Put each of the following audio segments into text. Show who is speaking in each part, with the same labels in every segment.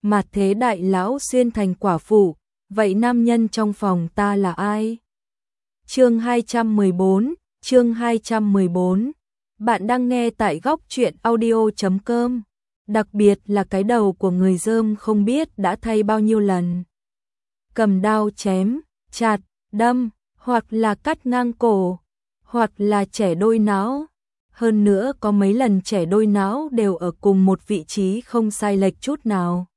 Speaker 1: mà thế đại lão xuyên thành quả phụ, vậy nam nhân trong phòng ta là ai? Chương 214. Bạn đang nghe tại góc truyện audio.com. Đặc biệt là cái đầu của người dơm không biết đã thay bao nhiêu lần. Cầm đao chém, chặt, đâm, hoặc là cắt ngang cổ, hoặc là chẻ đôi não. Hơn nữa có mấy lần chẻ đôi não đều ở cùng một vị trí không sai lệch chút nào.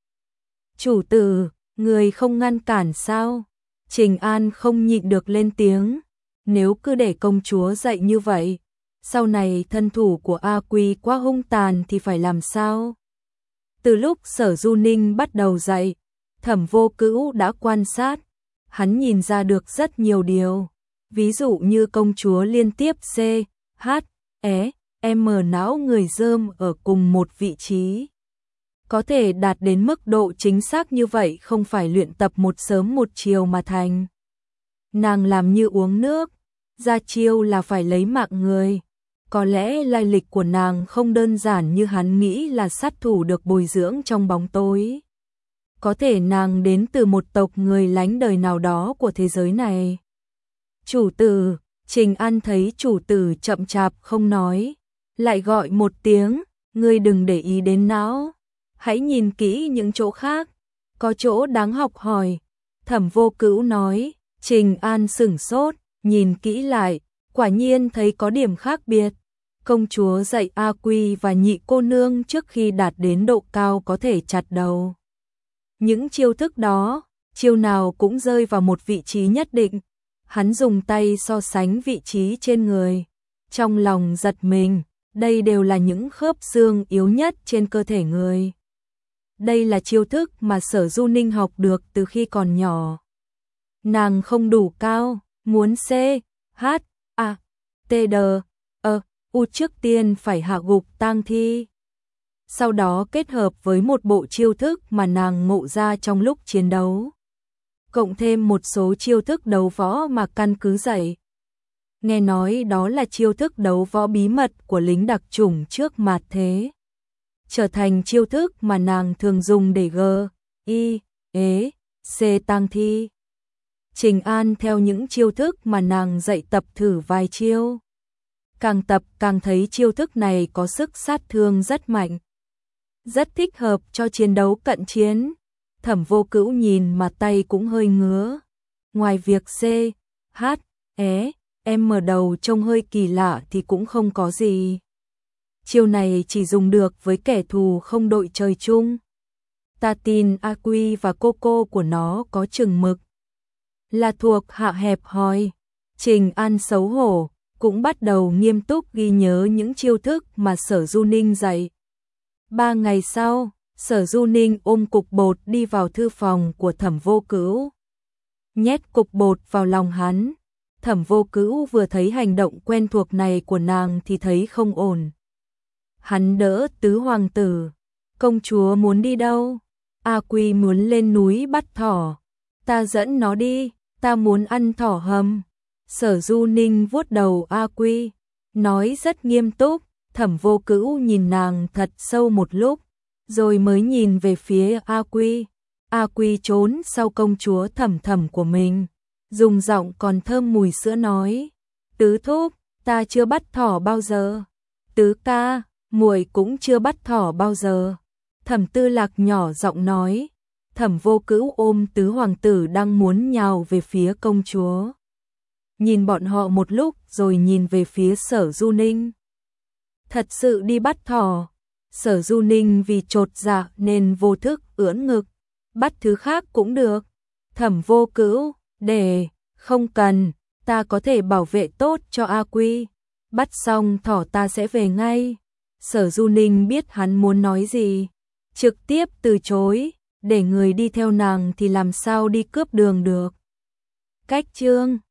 Speaker 1: Chủ tử, người không ngăn cản sao? Trình An không nhịn được lên tiếng. Nếu cứ để công chúa dạy như vậy, sau này thân thủ của A Quy quá hung tàn thì phải làm sao? Từ lúc Sở Du Ninh bắt đầu dạy, Thẩm Vô Cữu đã quan sát, hắn nhìn ra được rất nhiều điều. Ví dụ như công chúa liên tiếp C, H, E, M não người dơm ở cùng một vị trí. Có thể đạt đến mức độ chính xác như vậy không phải luyện tập một sớm một chiều mà thành. Nàng làm như uống nước, ra chiêu là phải lấy mạng người. Có lẽ lai lịch của nàng không đơn giản như hắn nghĩ là sát thủ được bồi dưỡng trong bóng tối. Có thể nàng đến từ một tộc người lánh đời nào đó của thế giới này. Chủ tử, Trình An thấy chủ tử chậm chạp không nói, lại gọi một tiếng, ngươi đừng để ý đến não, hãy nhìn kỹ những chỗ khác, có chỗ đáng học hỏi. Thẩm Vô Cữu nói. Trình An sửng sốt, nhìn kỹ lại, quả nhiên thấy có điểm khác biệt. Công chúa dạy A Quy và nhị cô nương trước khi đạt đến độ cao có thể chặt đầu. Những chiêu thức đó, chiêu nào cũng rơi vào một vị trí nhất định. Hắn dùng tay so sánh vị trí trên người. Trong lòng giật mình, đây đều là những khớp xương yếu nhất trên cơ thể người. Đây là chiêu thức mà Sở Du Ninh học được từ khi còn nhỏ. Nàng không đủ cao, muốn C, H, A, T, D, E, U trước tiên phải hạ gục tang thi. Sau đó kết hợp với một bộ chiêu thức mà nàng ngộ ra trong lúc chiến đấu. Cộng thêm một số chiêu thức đấu võ mà căn cứ dạy. Nghe nói đó là chiêu thức đấu võ bí mật của lính đặc chủng trước mạt thế. Trở thành chiêu thức mà nàng thường dùng để G, I, E, C tang thi. Trình An theo những chiêu thức mà nàng dạy tập thử vài chiêu. Càng tập càng thấy chiêu thức này có sức sát thương rất mạnh. Rất thích hợp cho chiến đấu cận chiến. Thẩm Vô Cữu nhìn mà tay cũng hơi ngứa. Ngoài việc C, H, E, M đầu trông hơi kỳ lạ thì cũng không có gì. Chiêu này chỉ dùng được với kẻ thù không đội trời chung. Ta tin A Quy và cô của nó có chừng mực. Là thuộc hạ hẹp hòi. Trình An xấu hổ, cũng bắt đầu nghiêm túc ghi nhớ những chiêu thức mà Sở Du Ninh dạy. 3 ngày sau, Sở Du Ninh ôm cục bột đi vào thư phòng của Thẩm Vô Cữu. Nhét cục bột vào lòng hắn. Thẩm Vô Cữu vừa thấy hành động quen thuộc này của nàng thì thấy không ổn. Hắn đỡ tứ hoàng tử. Công chúa muốn đi đâu? A Quy muốn lên núi bắt thỏ. Ta dẫn nó đi, ta muốn ăn thỏ hầm. Sở Du Ninh vuốt đầu A Quy, nói rất nghiêm túc. Thẩm Vô Cữu nhìn nàng thật sâu một lúc, rồi mới nhìn về phía A Quy. A Quy trốn sau công chúa Thẩm Thẩm của mình, dùng giọng còn thơm mùi sữa nói: Tứ thúc, ta chưa bắt thỏ bao giờ. Tứ ca, muội cũng chưa bắt thỏ bao giờ. Thẩm Tư Lạc nhỏ giọng nói. Thẩm Vô Cữu ôm tứ hoàng tử đang muốn nhào về phía công chúa. Nhìn bọn họ một lúc rồi nhìn về phía Sở Du Ninh. Thật sự đi bắt thỏ. Sở Du Ninh vì chột dạ nên vô thức ưỡn ngực. Bắt thứ khác cũng được. Thẩm Vô Cữu, để, không cần, ta có thể bảo vệ tốt cho A Quy. Bắt xong thỏ ta sẽ về ngay. Sở Du Ninh biết hắn muốn nói gì, trực tiếp từ chối. Để người đi theo nàng thì làm sao đi cướp đường được. Cách chương